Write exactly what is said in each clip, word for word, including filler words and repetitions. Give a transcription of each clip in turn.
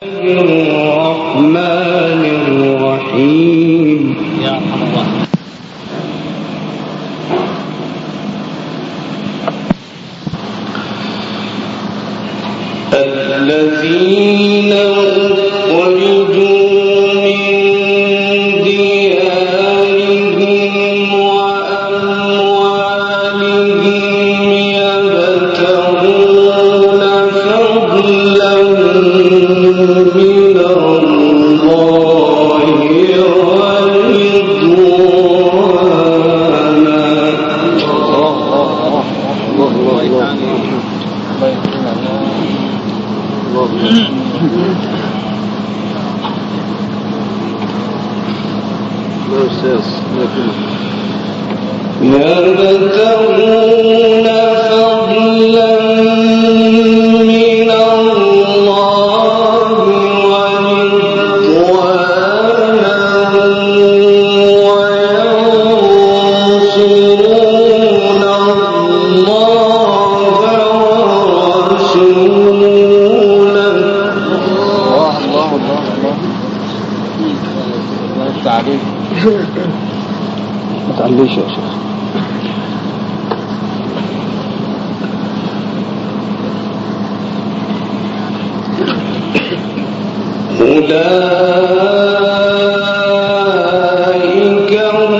الرحمن الرحيم. يا الله. الذين أخرجوا من ديارهم وأموالهم يبتغون فضلا من الله يبتغون فضلا من الله ورضوانا وينصرون الله ورسوله. الله الله الله الله تعليم ما تعليش يا شيخ. أولئك هم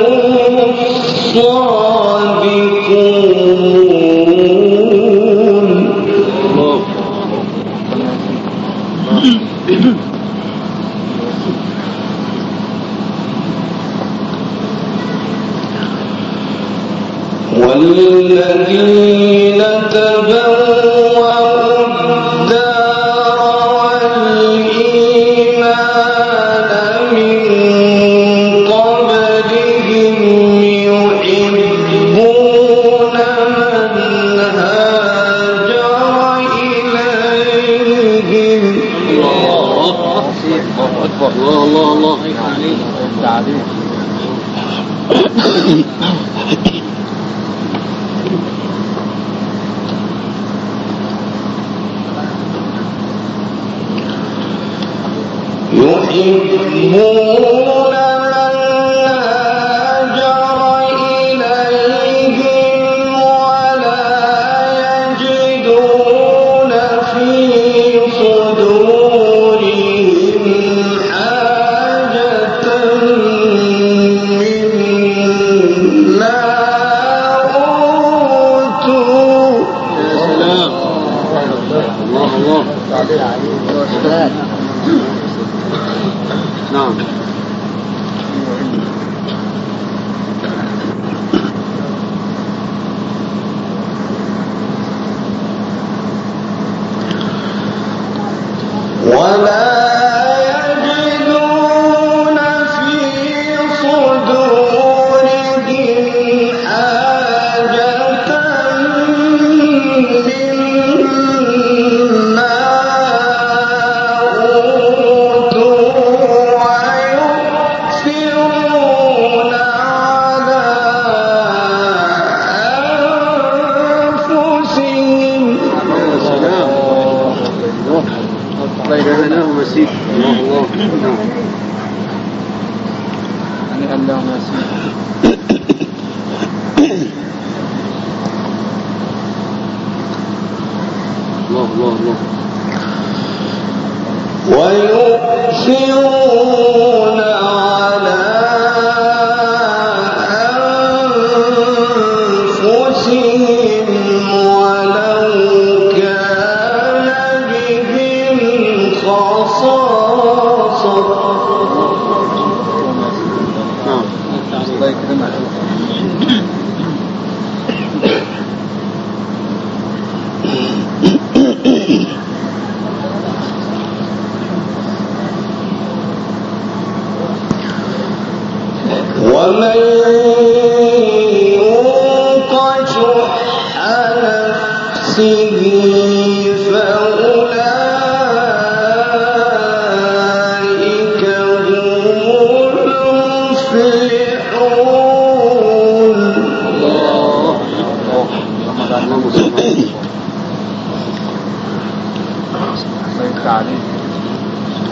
الصادقون. والذين تبوأوا الدار والإيمان من قبلهم يحبون من هاجر إليهم. الله أكبر. الله الله الله تعليم يحبون من هاجر إليهم ولا يجدون في صدورهم حاجة مما أوتوا. يا سلام. الله الله تعليم عليه. نعم. ولا يجدون في صدورهم حاجة مما مسيح. الله الله. نعم. أنا الله مسيح. الله الله الله. ويؤثرون على أنفسهم ولو كان بهم خصاصة. نعم. الله يكرمك. ومن يوق شح نفسه فأولئك هم المفلحون. الله الله.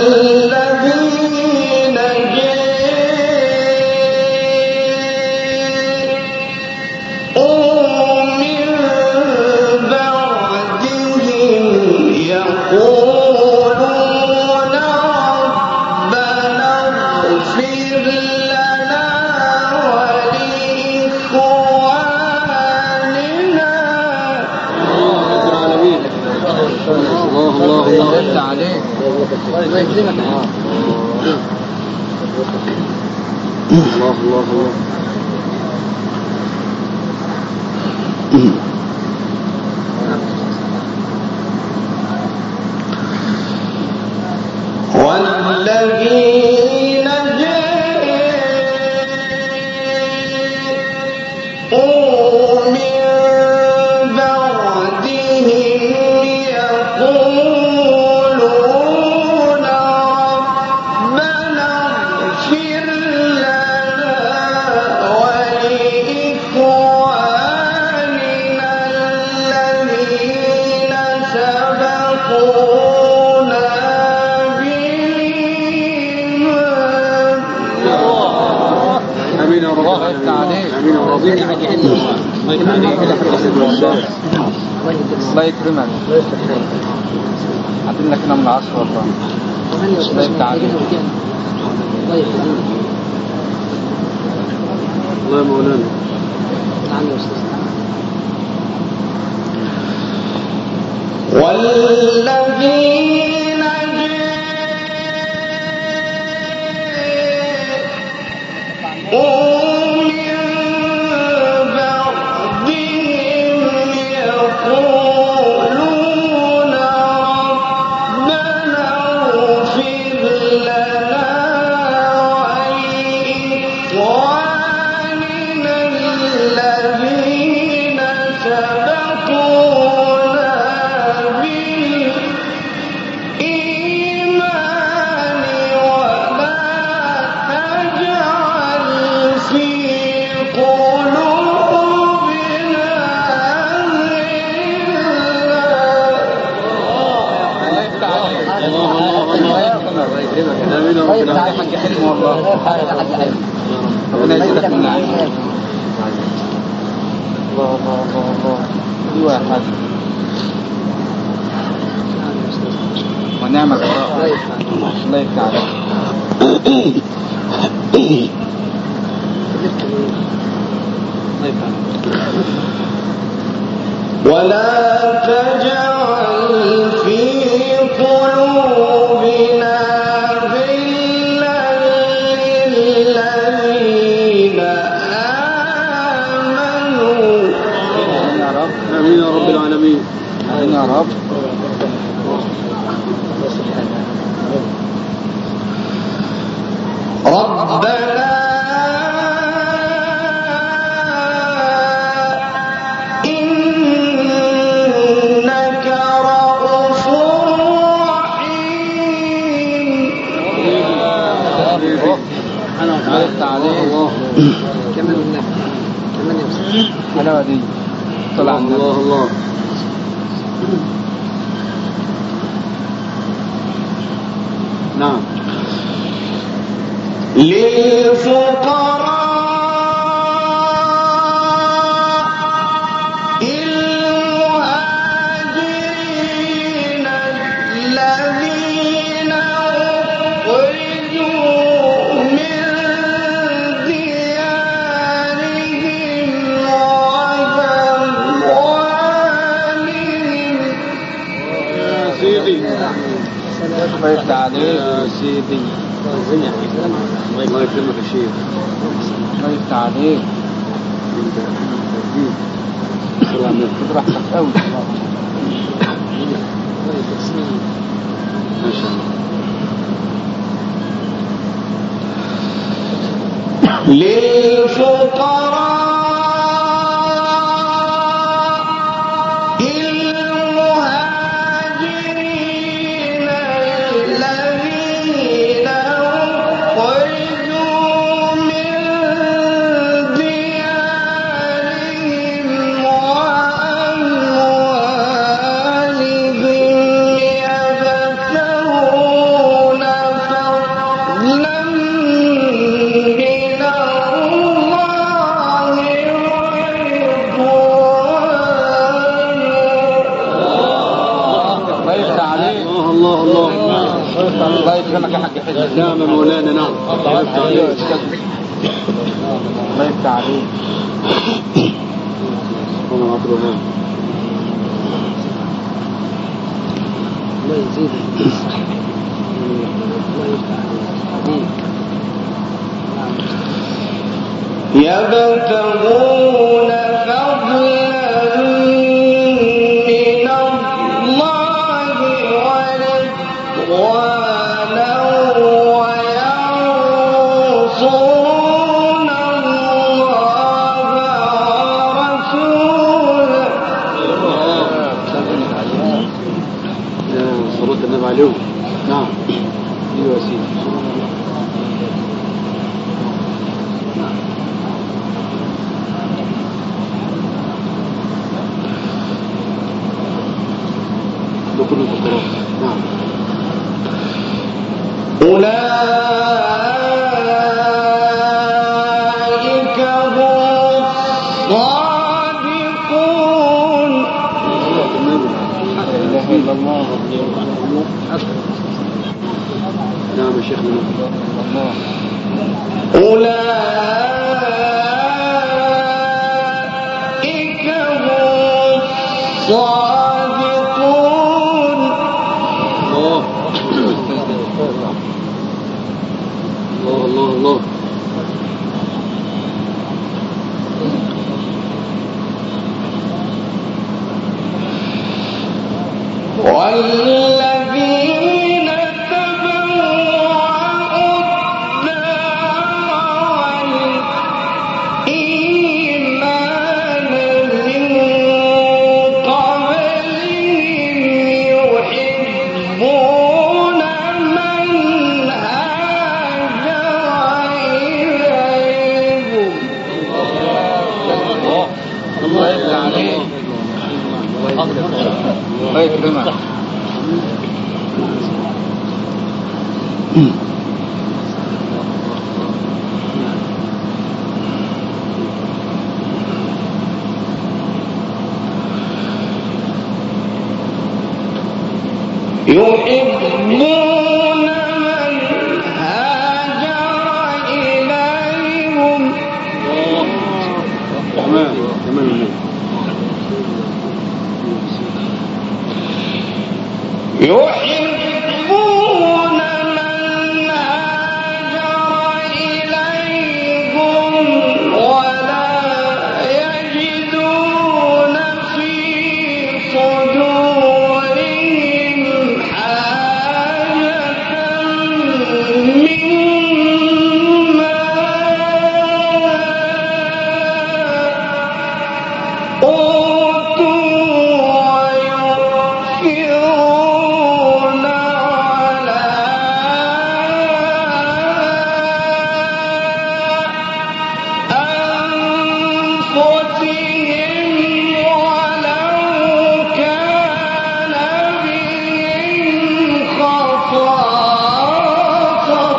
الله الله الله والذين جاءوا من بعدهم يقولون ربنا اغفر لنا ولإخواننا الذين سبقونا امين يا رب امين يا رب الله يكرمك عطينا لك من العصر والله الله يفتح عليك الله يا مولانا والذين جاءوا من بعدهم يقولون ربنا اغفر لنا ولإخواننا الذين سبقونا بالإيمان ولا تجعل في قلوبنا امين يا رب العالمين حلم والله ربنا يزيدك من العلم الله الله الله الله ايوه يا حاج ونعم القراء الله يفتح عليك ولا تجعل في قلوبنا غلا للذين آمنوا يا رب امين يا رب العالمين امين يا رب ربنا إنك رؤوف رحيم الله يفتح عليك كمان حلاوة دي طلع النبي الله الله نعم للفقراء المهاجرين الذين أخرجوا من ديارهم وأموالهم يا سيدي الله يفتح عليك يا سيدي الله يكرمك يا شيخ الله يفتح عليك سلام عليكم خد راحتك قوي ما شاء الله للفقراء المهاجرين الذين أخرجوا من ديارهم وأموالهم يبتغون الله يفتح عليك. أنا مطلوبها الله يزيد الله يفتح عليك. يبتغون فضلا من الله ورضوانا وينصرون الله ورسوله. صلاة النبي عليه. نعم ايوه يا سيدي. كل الفقراء. نعم. أولئك هم الصادقون. نعم يا شيخنا. أولئك هم الصادقون. الله الله الله. والذين تبوأوا الدار والإيمان من قبلهم يحبون من هاجر إليهم. الله يفتح عليك. الله يكرمك. يحبون من هاجر إليهم. تمام تمام. يحبون من هاجر إليهم ولا يجدون في صدورهم حاجة مما أوتوا ويؤثرون على أنفسهم ولو كان بهم خصاصة.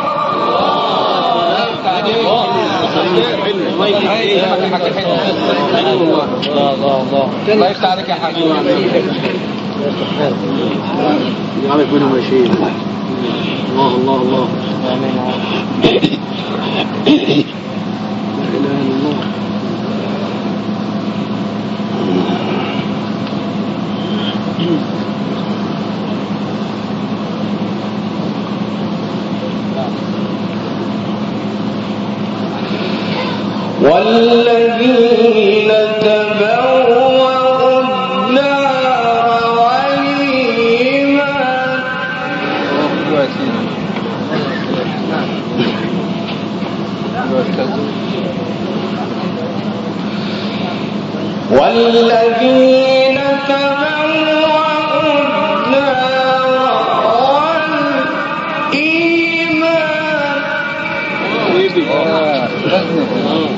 الله يفتح عليك يا حاج. يعرف منهم يا شيخ. الله الله الله. لا اله الا الله. والذين تبوأوا الدار والإيمان. والذين تبوأوا الدار والإيمان.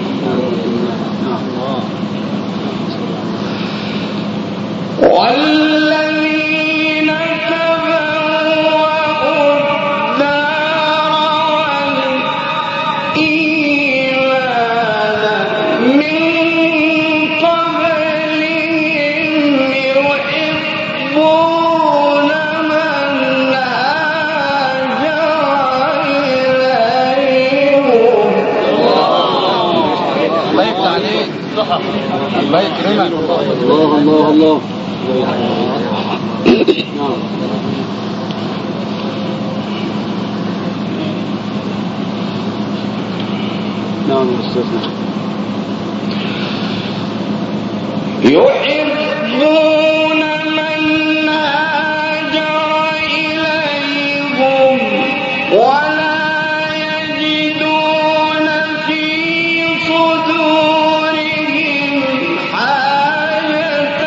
والذين تبوأوا الدار والإيمان من قبلهم يحبون من هاجر إليهم الله يكرمك. الله الله الله. نعم. نعم أستاذنا. يحبون من هاجر إليهم ولا يجدون في صدورهم حاجة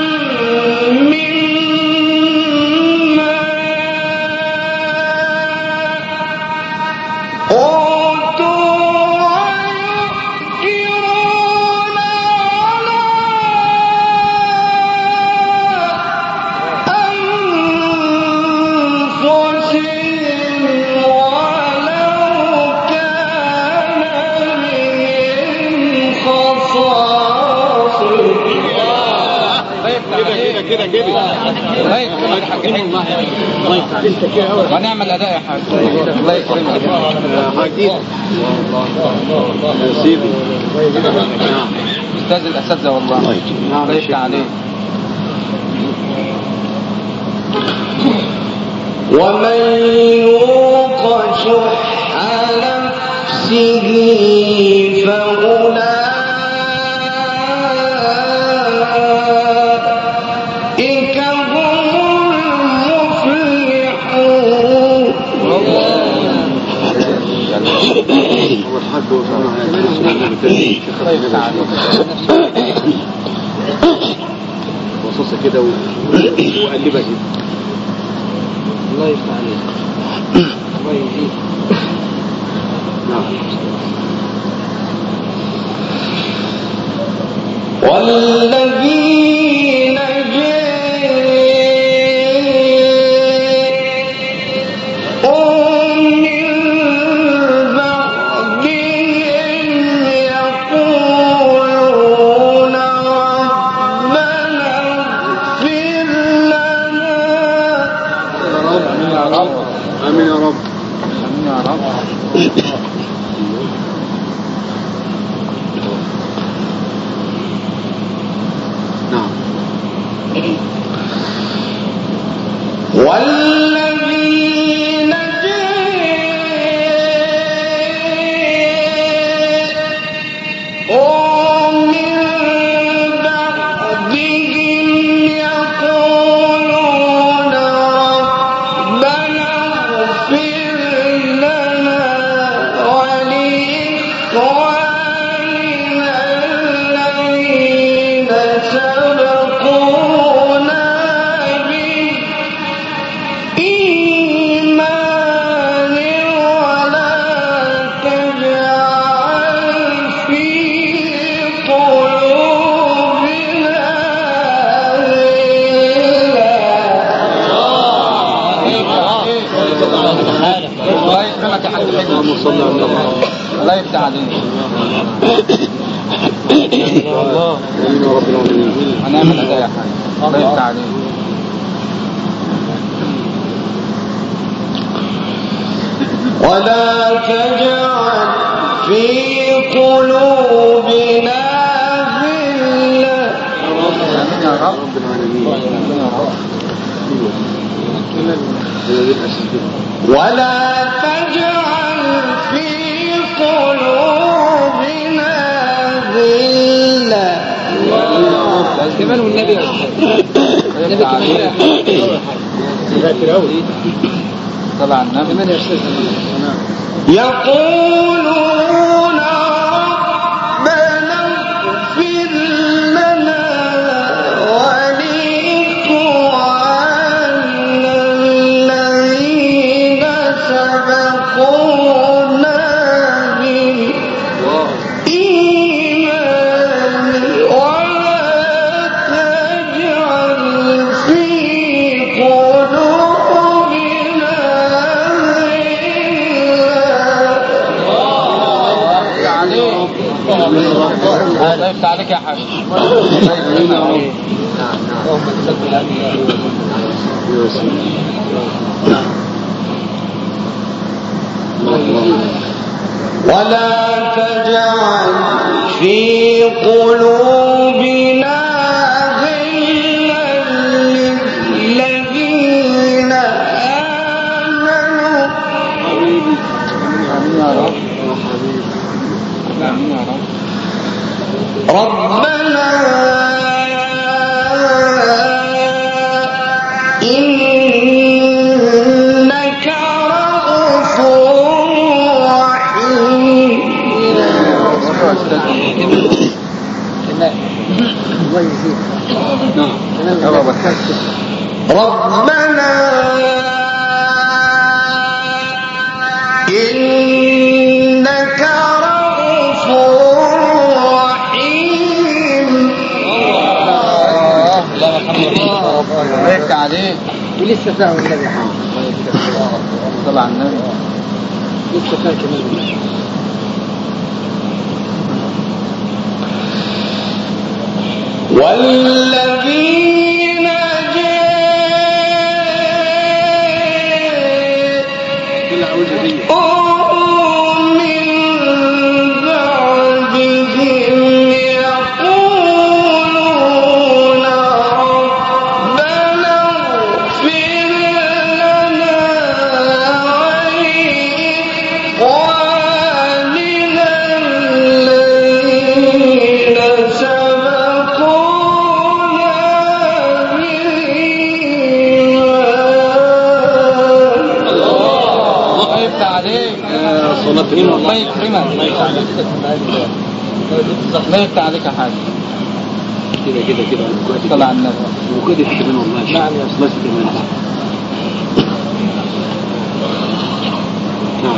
مما كده كده الله يكرمك يا حاج حلمي. ونعمل اداء يا حاج. الله يكرمك حاجين يا سيدي. استاذ الاساتذه والله. الله يفتح عليك. ومن يوق شح نفسه فأولئك هم المفلحون. هو الحاج وصلنا وصوصة كده وقلبها كده. الله يفتح عليك. الله يجيب. نعم. والذين جاءوا من بعدهم يقولون ربنا اغفر لنا. آمين يا رب. آمين يا رب. والذين جاءوا من بعدهم يقولون ربنا اغفر لنا ولإخواننا الذين سبقونا إيمان ولا تجعل في قلوبنا الله يكرمك يا حاج حلمي. الله يفتح عليك. الله. آمين يا رب العالمين. ونعمل اداء يا حاج. الله يفتح عليك. ولا تجعل في قلوبنا غلا. آمين يا رب العالمين. ولا تجعل في قلوبنا غلا. كمان والنبي يا النبي كمان طلع النبي من يا استاذ. يقولون ربنا اغفر لنا ولإخواننا الذين سبقونا بالإيمان ولا تجعل في قلوبنا الله يفتح عليك يا حاج. ولا تجعل في قلوبنا غلا للذين آمنوا حبيبي آمين يا رب. يا حبيبي آمين يا رب. ربنا إنك رؤوف رحيم نعم ربنا إنك رؤوف رحيم الله بارك عليك. ولسه فاهم النبي حامد صلى على النبي. لسه فاهم كمان والذين جاءوا من بعدهم يقولون ربنا اغفر لنا ولإخواننا الذين سبقونا بالإيمان. الله يفتح عليك. صلاة الله يكرمك. الله يفتح عليك. الله يفتح عليك يا حاج. كده كده كده صلى على النبي. وكده في كمان والله. نعم يا أستاذ كمان. نعم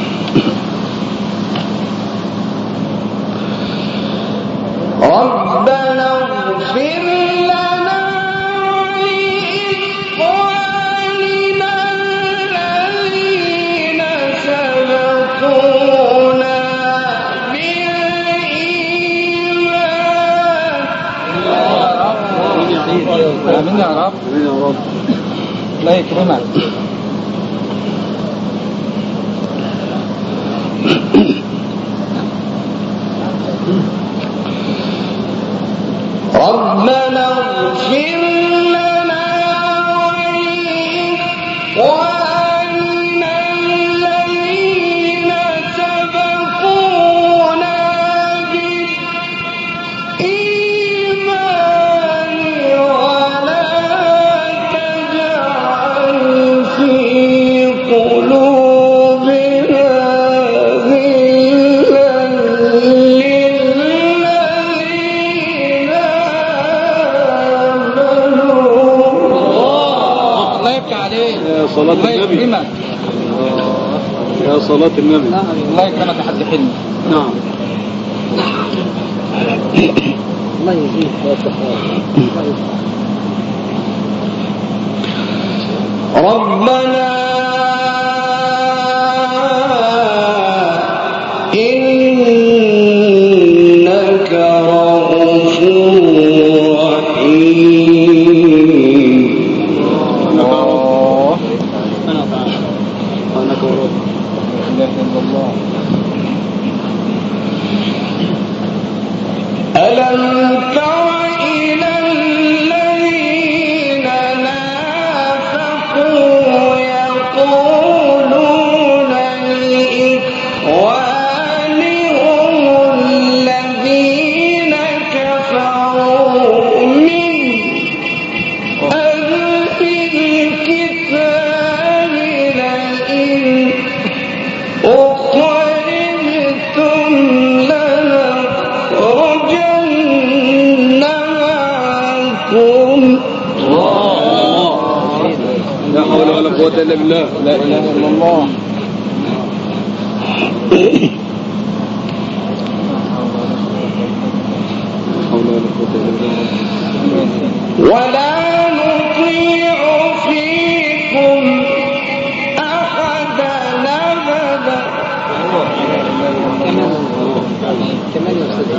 ربنا اغفر لنا ولإخواننا الذين سبقونا بالإيمان. آمين يا رب. آمين يا رب. الله يكرمك. ربنا اغفر لنا ولإخواننا الذين سبقونا بالإيمان ولا تجعل في قلوبنا غلا للذين الله يفتح عليك. يا صلاة الله النبي. يكرمك. يا صلاة النبي. الله يكرمك يا حاج حلمي. نعم الله يجزيك. ربنا إنك رؤوف رحيم. الله. أنا تعالى أنك ورب. لا إله إلا الله. ألم تر إلى الذين نافقوا يقولون لإخوانهم الذين كفروا من أهل الكتاب لئن أخرجتم لنخرجن معكم. لا حول ولا قوة إلا بالله. لا إله إلا الله. لا حول ولا قوة إلا بالله. ولا نطيع فيكم أحدا أبدا كمان يا أستاذ.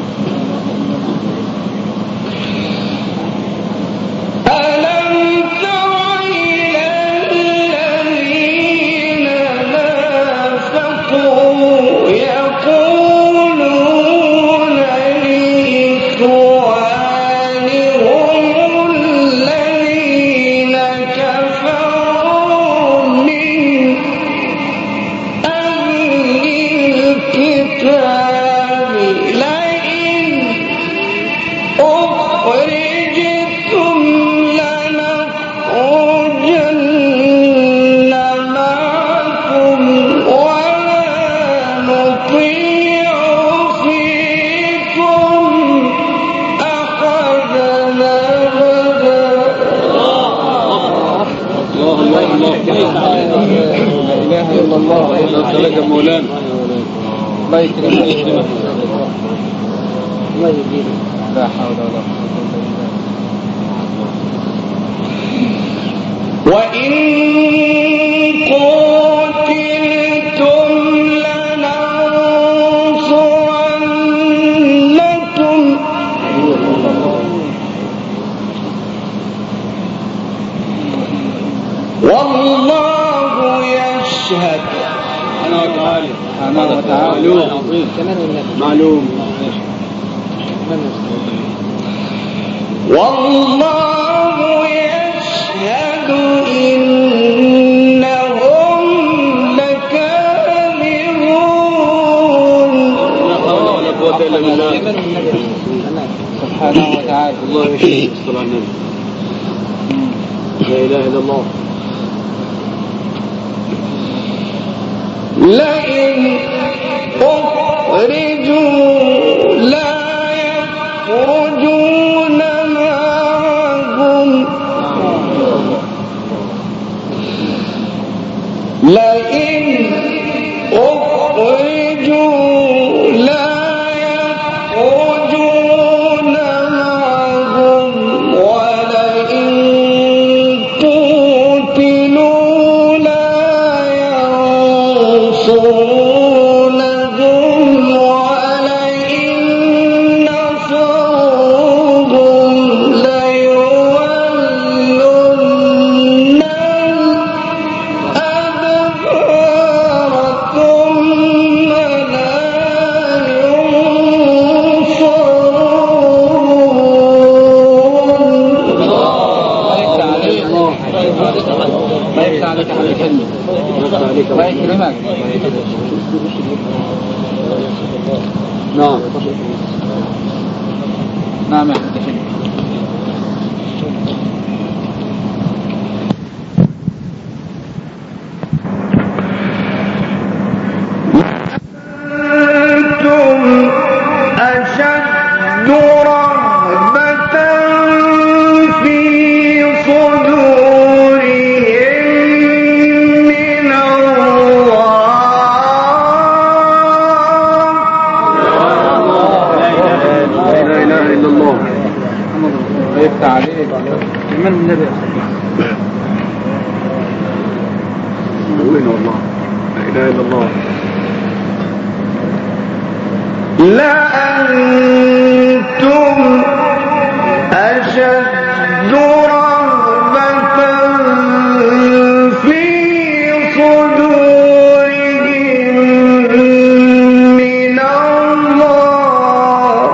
ألم تر إلى الذين نافقوا عليك يا مولانا. الله يكرمك. الله يجزيك. لا حول ولا قوة إلا بالله. وإن قتلتم لننصرنكم والله يشهد. أنا وتعالى أنا وتعالى معلوم. والله يشهد إنهم لكاذبون. لا حول ولا قوة إلا بالله. سبحانه وتعالى. الله يشهد. الصلاة على النبي. لا إله إلا الله. لئن أخرجوا لا يخرجون معهم لئن أخرجوا لا يخرجون معهم ولئن قتلوا لا ينصرونهم ولئن نصروهم ليولن الأدبار ثم لا ليس عليك على الكلمة. الله يكرمك. نعم نعم يا حبيبي. أنتم أشد رهبة في صدورهم من الله. لا إله إلا الله. يفتح عليك. من النبي وين والله. لا إله إلا الله. لأنتم أشد رهبة في صدورهم من الله.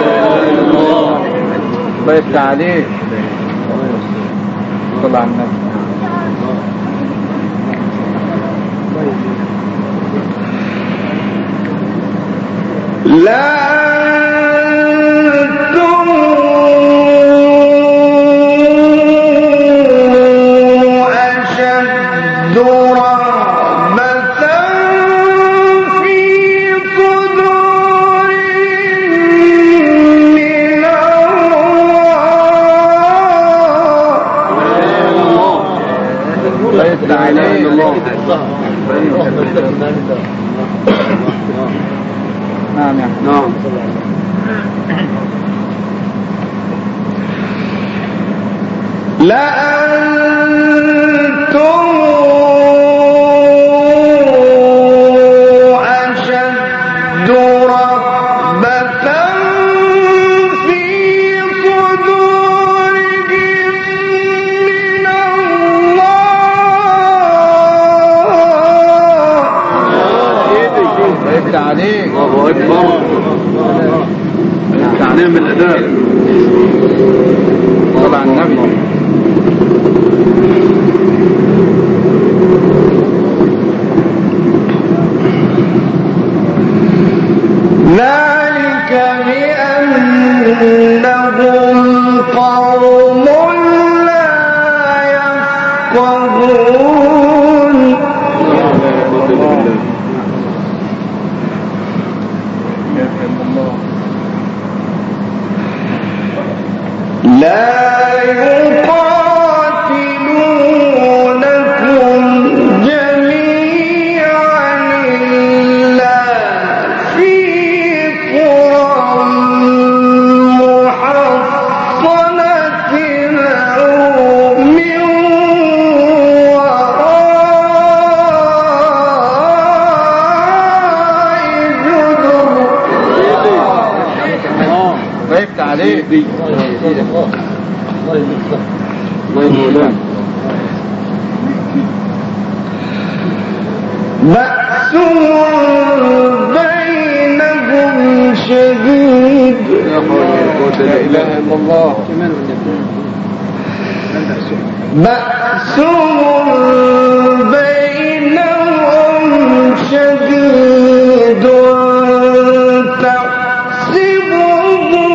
الله يفتح عليك. صلى على النبي. لا أنتم أشد رهبة في صدورهم من الله. الله يفتح عليك. نعم يا حبيبي. نعم لأنتم أشد رهبة في صدورهم من الله. يفتح عليك. الله أكبر. تعليم الأداء. صلى على النبي. ذلك بأنهم قوم لا يفقهون. لا يقاتلونكم جميعا عليك. الله يمولانا. بأس بينهم شديد. لا حول ولا قوة لا إله إلا الله. بأس بينهم شديد تحسبهم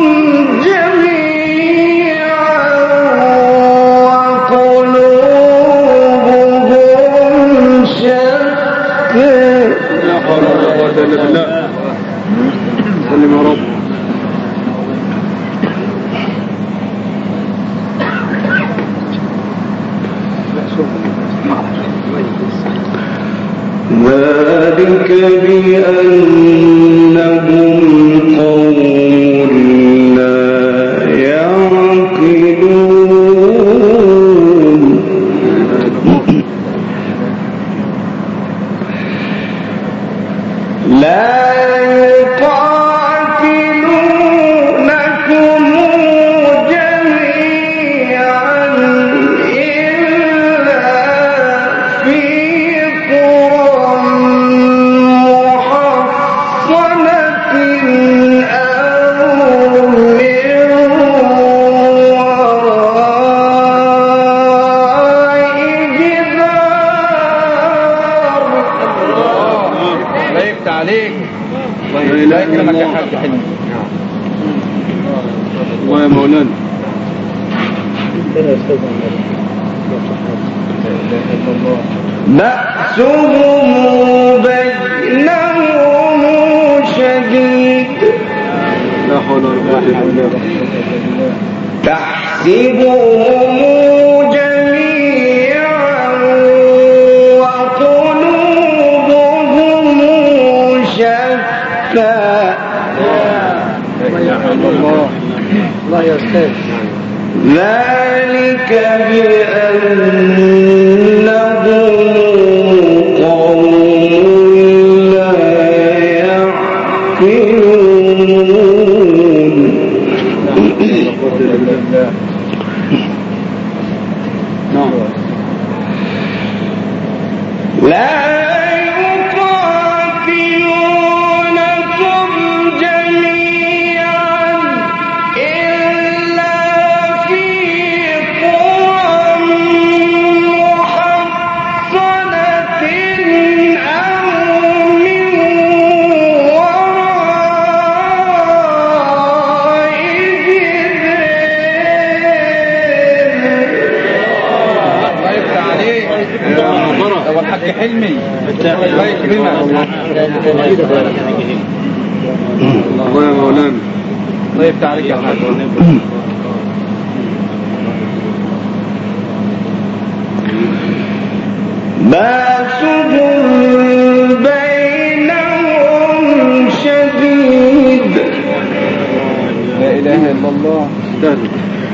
جميعا وقلوبهم شتى. لا حول ولا قوة إلا بالله. سلم يا رب. ذلك بأنهم قوم لا يعقلون. لا يقاتلونكم جميعا إلا في قرى محصنة أو من وراء جدار. الله يفتح عليك. الله لا يكرمك يا حاج حلمي. الله يا مولانا. بأسهم بينهم شديد. لا حول ولا قوة إلا بالله. تحسبهم جميعا وقلوبهم شتى. الله الله يا أستاذ. ذلك بأنهم قوم لا يعقلون. لا يقاتلونكم جميعا إلا في قرى محصنة أو من وراء الله يفتح عليك. هو الحاج حلمي. الله يكرمك. الله يا مولانا. الله يفتح عليك يا حاج. بأسهم بينهم شديد. لا إله إلا الله. استهدف.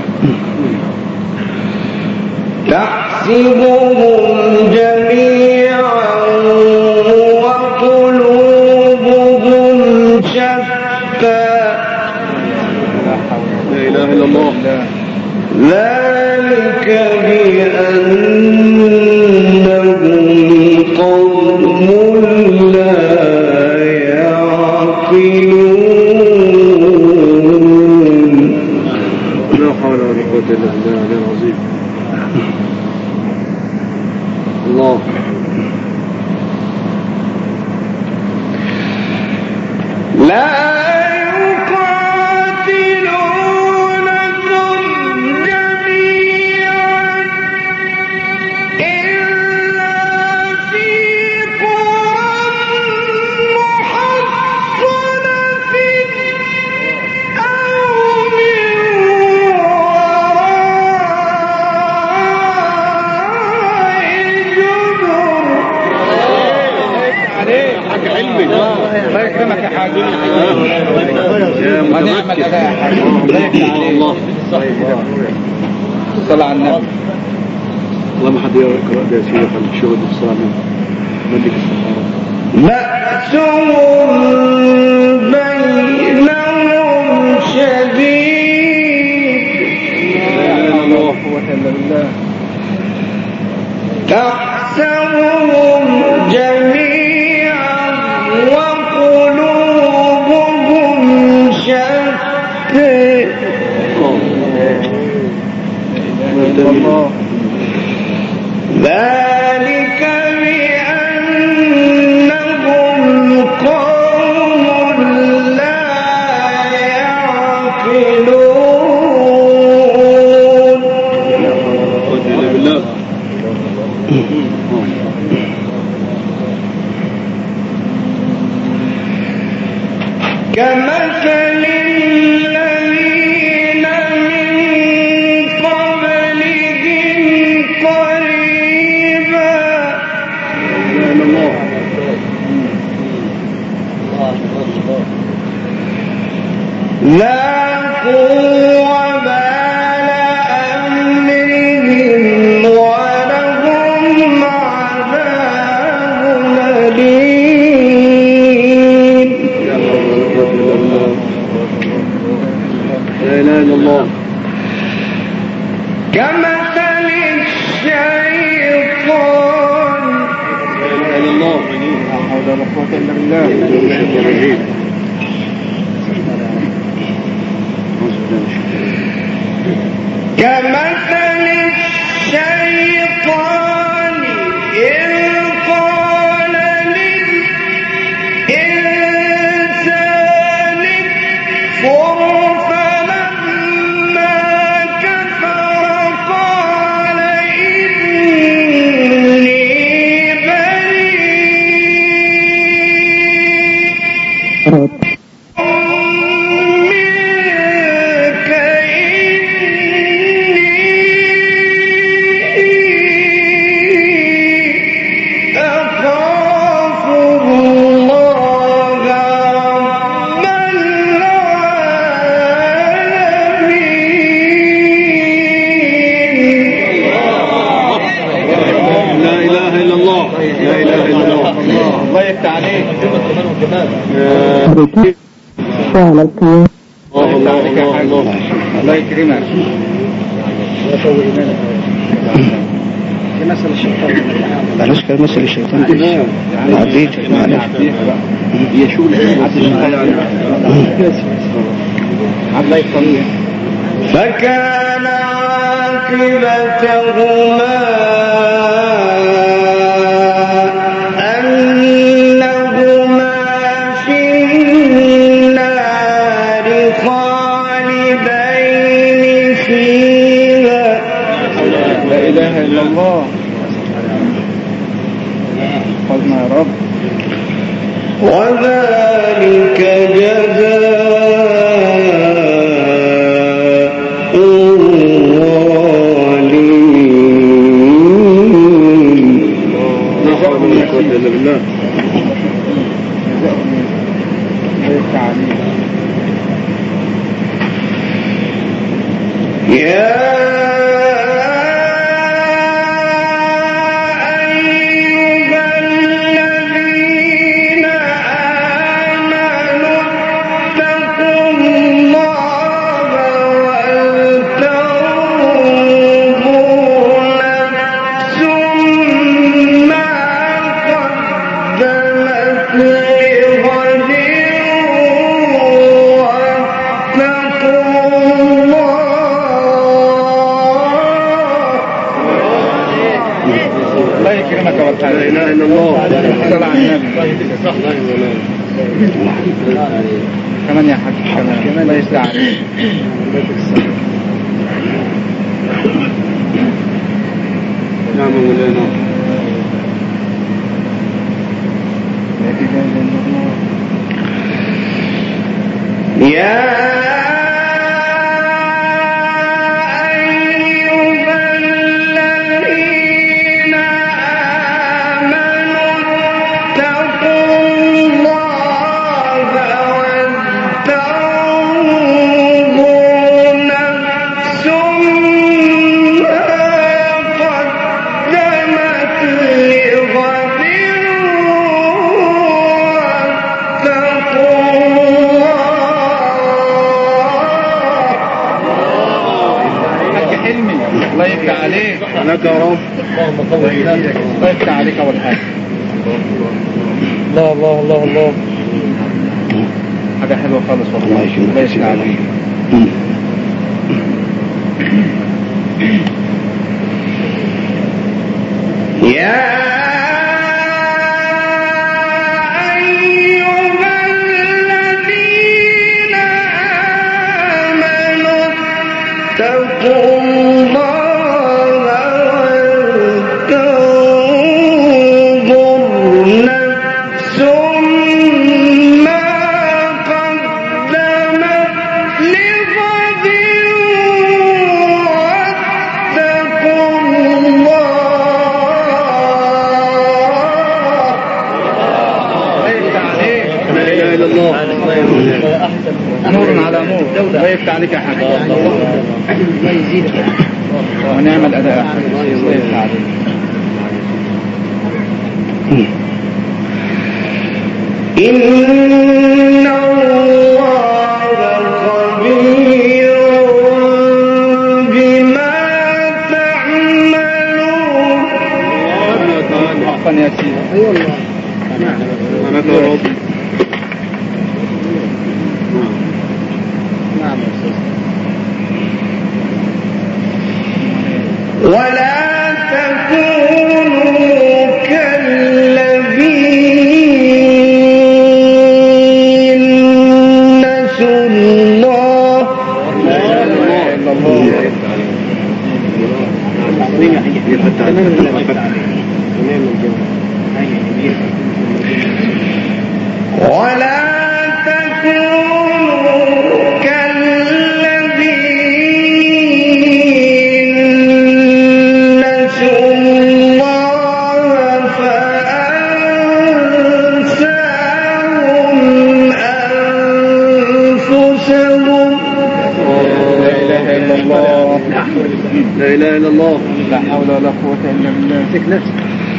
تحسبهم جميعا وقلوبهم شتى. لا إله إلا الله. ذلك بأنهم قوم لا يعقلون. لا حول ولا قوة إلا بالله العظيم. الله. لا يقاتلونكم جميعا إلا في قرى محصنة أو من وراء جدر. عليك حاج حلمي. الله يكرمك يا حاج. ونعم الأداء يا حاج. الله يفتح عليك. الله. صلى على النبي. الله ما حد يقرأ ده يا سيدي خلي الشغل بالصلاة منه. ملك السحارة. بأسهم بينهم شديد كمثل الذين من قبلهم قريبا ذاقوا وبال أمرهم ولهم عذاب أليم. لا إله إلا الله. كمثل الشيطان لا إله إلا الله. لا حول ولا قوة إلا بالله. الرجيم. كمثل الشيطان إذ قال للإنسان اكفر فلما كفر قال إني بريء فعل الكلام الله عليك يا حاج. الله يكرمك. مثل الشيطان بلاش كلام مثل الشيطان عديت هي شغل الله يطمئن. فكان عاقبتهما أنهما في النار خالدين فيها. لا إله إلا الله. قلنا يا رب. وذلك جزاء الظالمين. لا حول ولا قوة إلا بالله. يا لا إله إلا الله. صلى على النبي. كمان يا حاج كمان الله يستعان. نعم مولانا. يا لك يا رب. الله يفتح عليك أول حاجة. الله الله الله الله. حاجة حلوة خالص والله. الله يفتح عليك. يا قد نور على نور. الله يفتح عليك يا حاج. الله يزيدك ونعم الأداء يا حاج. الله يفتح عليك. إن الله خبير بما تعملون. عفوا يا سيدي. اي والله. انا راضي. نعم يا استاذ. ولا تكونوا كالذين نسوا الله. ولا تكونوا كالذين نسوا الله فأنساهم أنفسهم. لا إله إلا الله. لا اله الا الله. لا حول ولا قوة إلا بالله. امسك نفسك.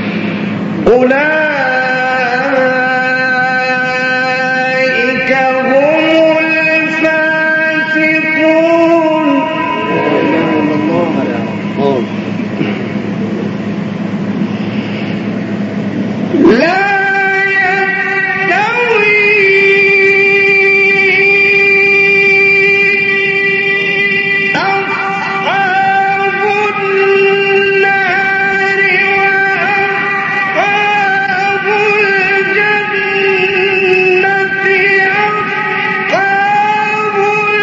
أولئك هم الفاسقون. لا يستوي أصحاب النار وأصحاب الجنة. أصحاب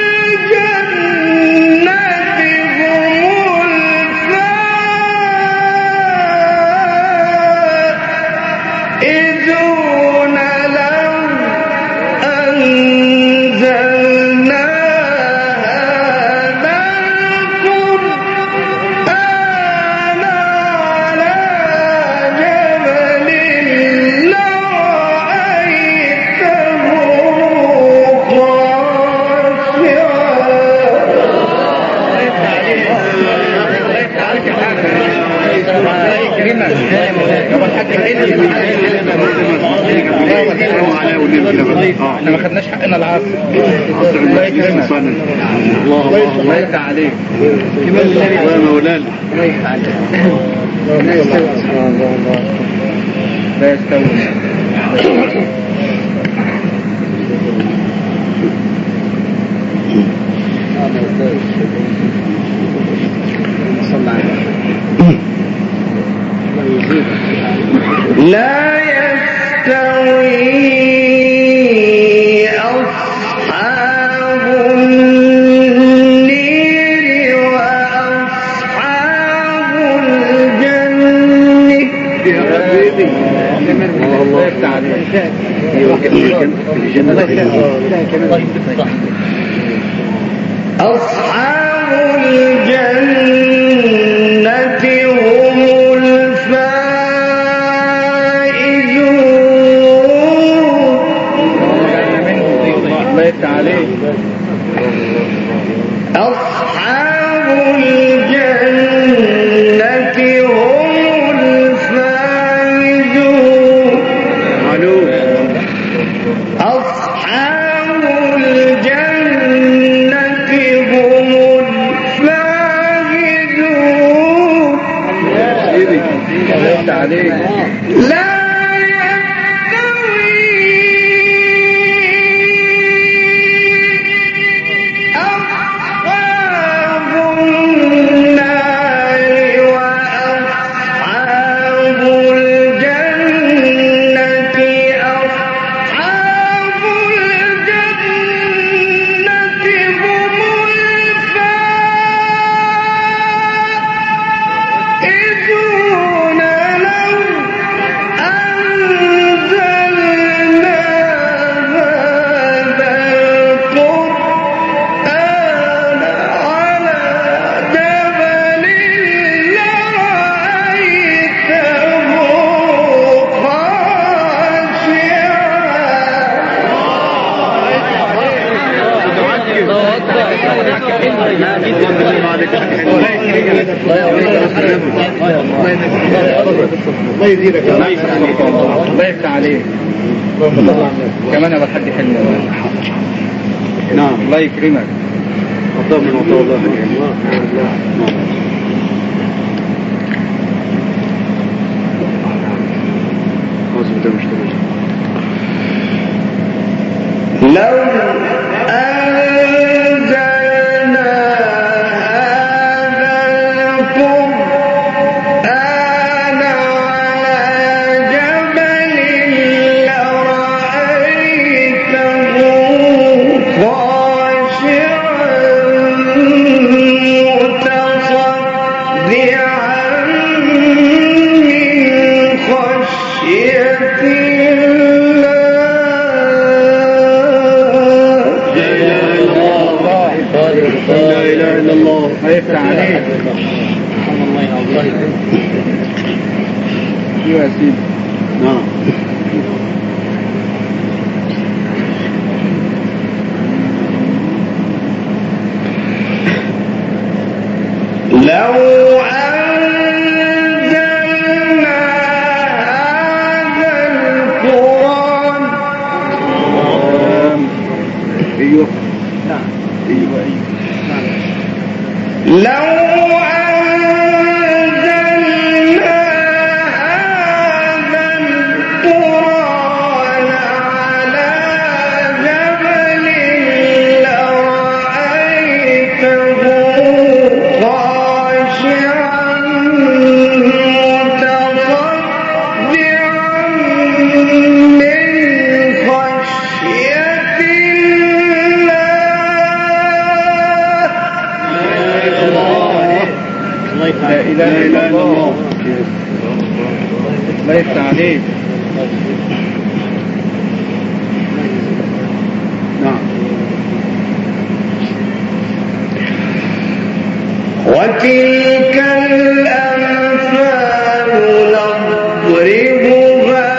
الجنة هم الفائزون لو أنزلنا هذا القرآن على جبل لرأيته احنا ما خدناش حقنا العصر. الله يكرمك. الله الله يفتح عليك. يا مولانا. الله يفتح عليك. لا يستوي. لا يستوي أصحاب النير وأصحاب الجنة. يا حبيبي. الله يفتح عليك. أصحاب الجنة هم الفائزون. الله يفتح عليك. أصحاب الجنة هم الفائزون. أصحاب الجنة هم الفائزون. الله يفتح عليك. لا يستوي أصحاب النار الله يزيدك الله يفتح عليك كمان يا الحاج حلمي. نعم الله يكرمك. عطاء من عطاء الله. لو أنزلنا هذا القرآن على جبل لرأيته خاشعا متصدعا من خشية لا إله إلا الله. هيفتح عليك. الله يكرمك. ايوه يا سيدي. نعم. لو أنزلنا هذا القرآن أيوه ايوه ايوه لو أنزلنا هذا القرآن على جبل لرأيته خاشعا متصدعا من خشية لا اله الا الله. الله يفتح عليك. نعم. وتلك الأمثال نضربها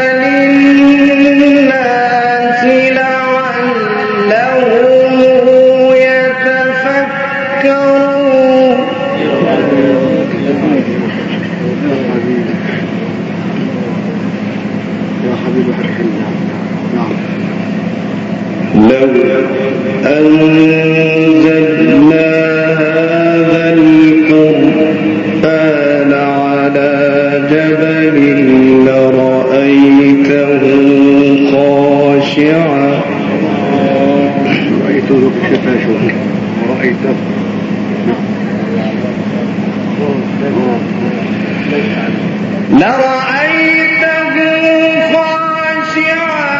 للناس لعلهم يتفكرون. يا حبيبي حبيبي. نعم. لو أنزلنا هذا القرآن على جبل لرأيته خاشعا رأيته بشفا شوك ورأيته. لرأيته خاشعا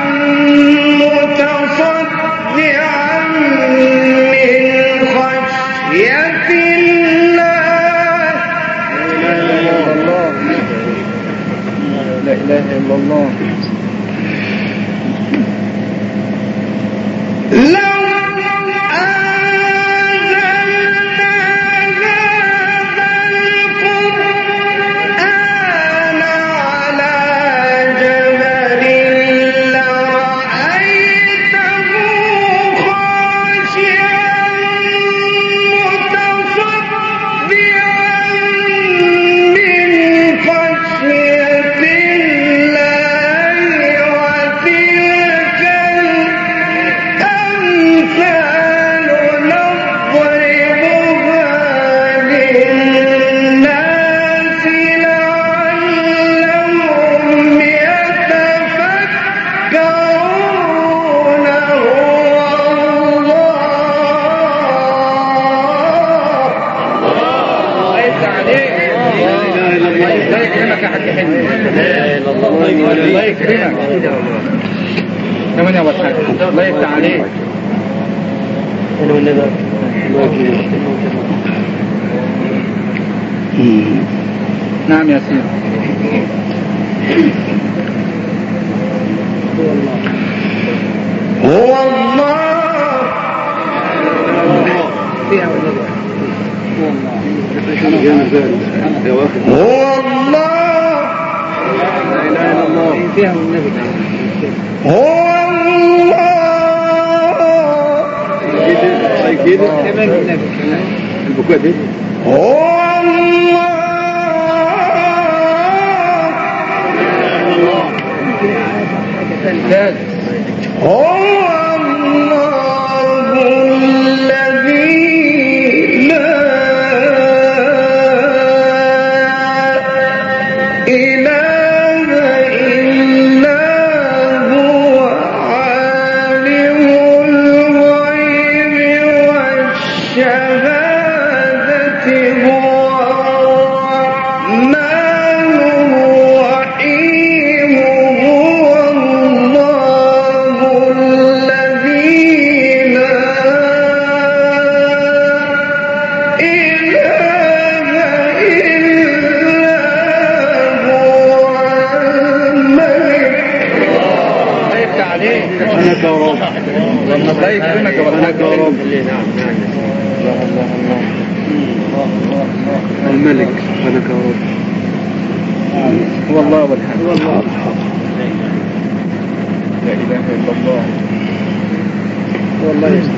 متصدعا من خشية الله. لا اله الا الله. لو أنزلنا هذا القرآن على جبل لرأيته خاشعا متصدعا من خشية الله. وتلك الأمثال نضربها للناس لعلهم يتفكرون. الله يفتح عليك. الله يكرمك يا حاج حلمي. الله يكرمك. كمان يا ابو الحاج. الله يفتح عليك. نعم يا سيدي. هو الله هو الله هو الله البكاء ده هو الله هو الله الذي لا إله إلا هو عالم الغيب والشهادة هو الرحمن الرحيم هو الله الذي لا إله إلا هو الملك. يفتح عليك أنا كرب لما الله يكرمك أنا كرب الملك أنا كرب هو الله والحمد لا إله إلا الله هو الله يستر.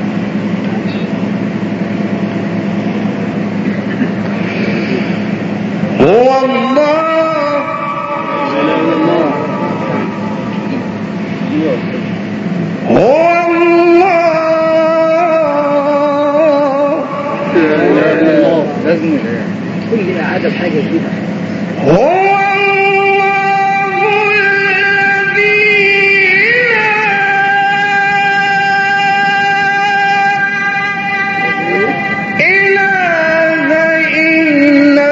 هو الله هو الله لازم كل عادة بحاجة جديدة. هو الله الذي لا إله إلا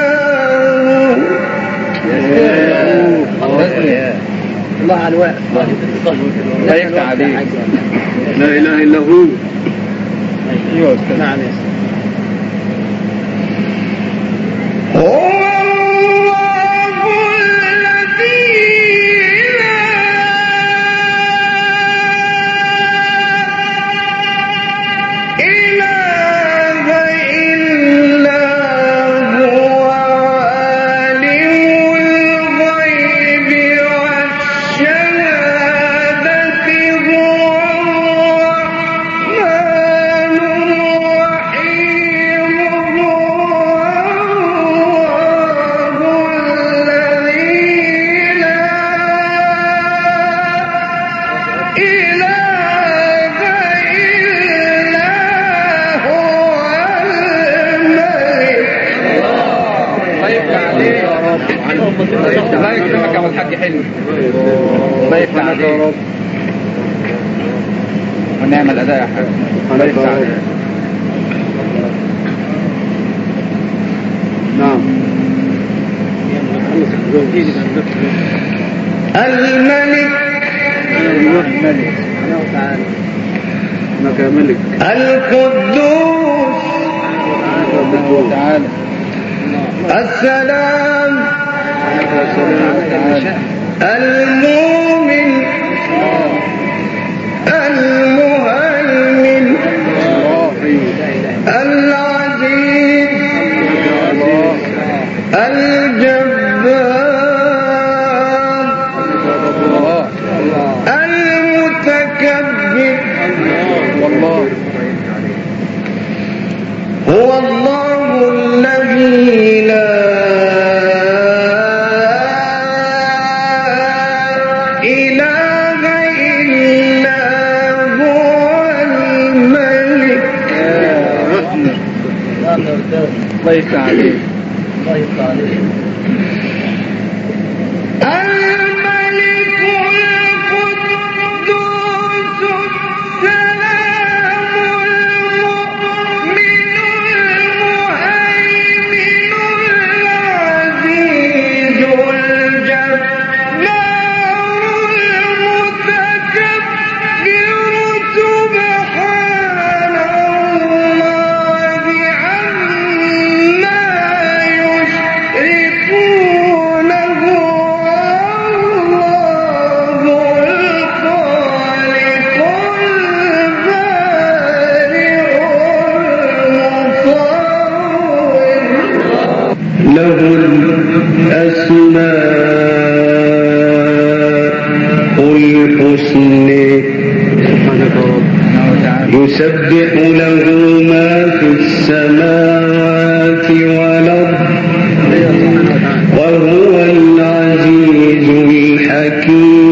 هو. الله على الوقت. لا يفتح عليك. لا إله إلا هو. ايوه يا استاذ. نعم يا سيدي. هو الله الذي لا إله إلا هو عالم الغيب والشهادة هو الرحمن الرحيم هو الله يكرمك يا ابو الحاج حلو. الله يفتح عليك ونعم الاداء يا حاج. الله يفتح عليك. نعم الملك ملك انك يا ملك القدوس تعالى السلام تعالى المؤمن المهيمن العزيز الجبار المتكبر والله هو الله الذي لا إله إلا هو الملك. الله يفتح عليك. الله يفتح عليك. الملك القدوس السلام المؤمن المهيمن العزيز الجبار المتكبر سبحان الله عما يشركون هو الله الخالق البارئ المصور له الأسماء الحسنى سبحانك يا رب يسبح له ما في السماوات والأرض وهو العزيز الحكيم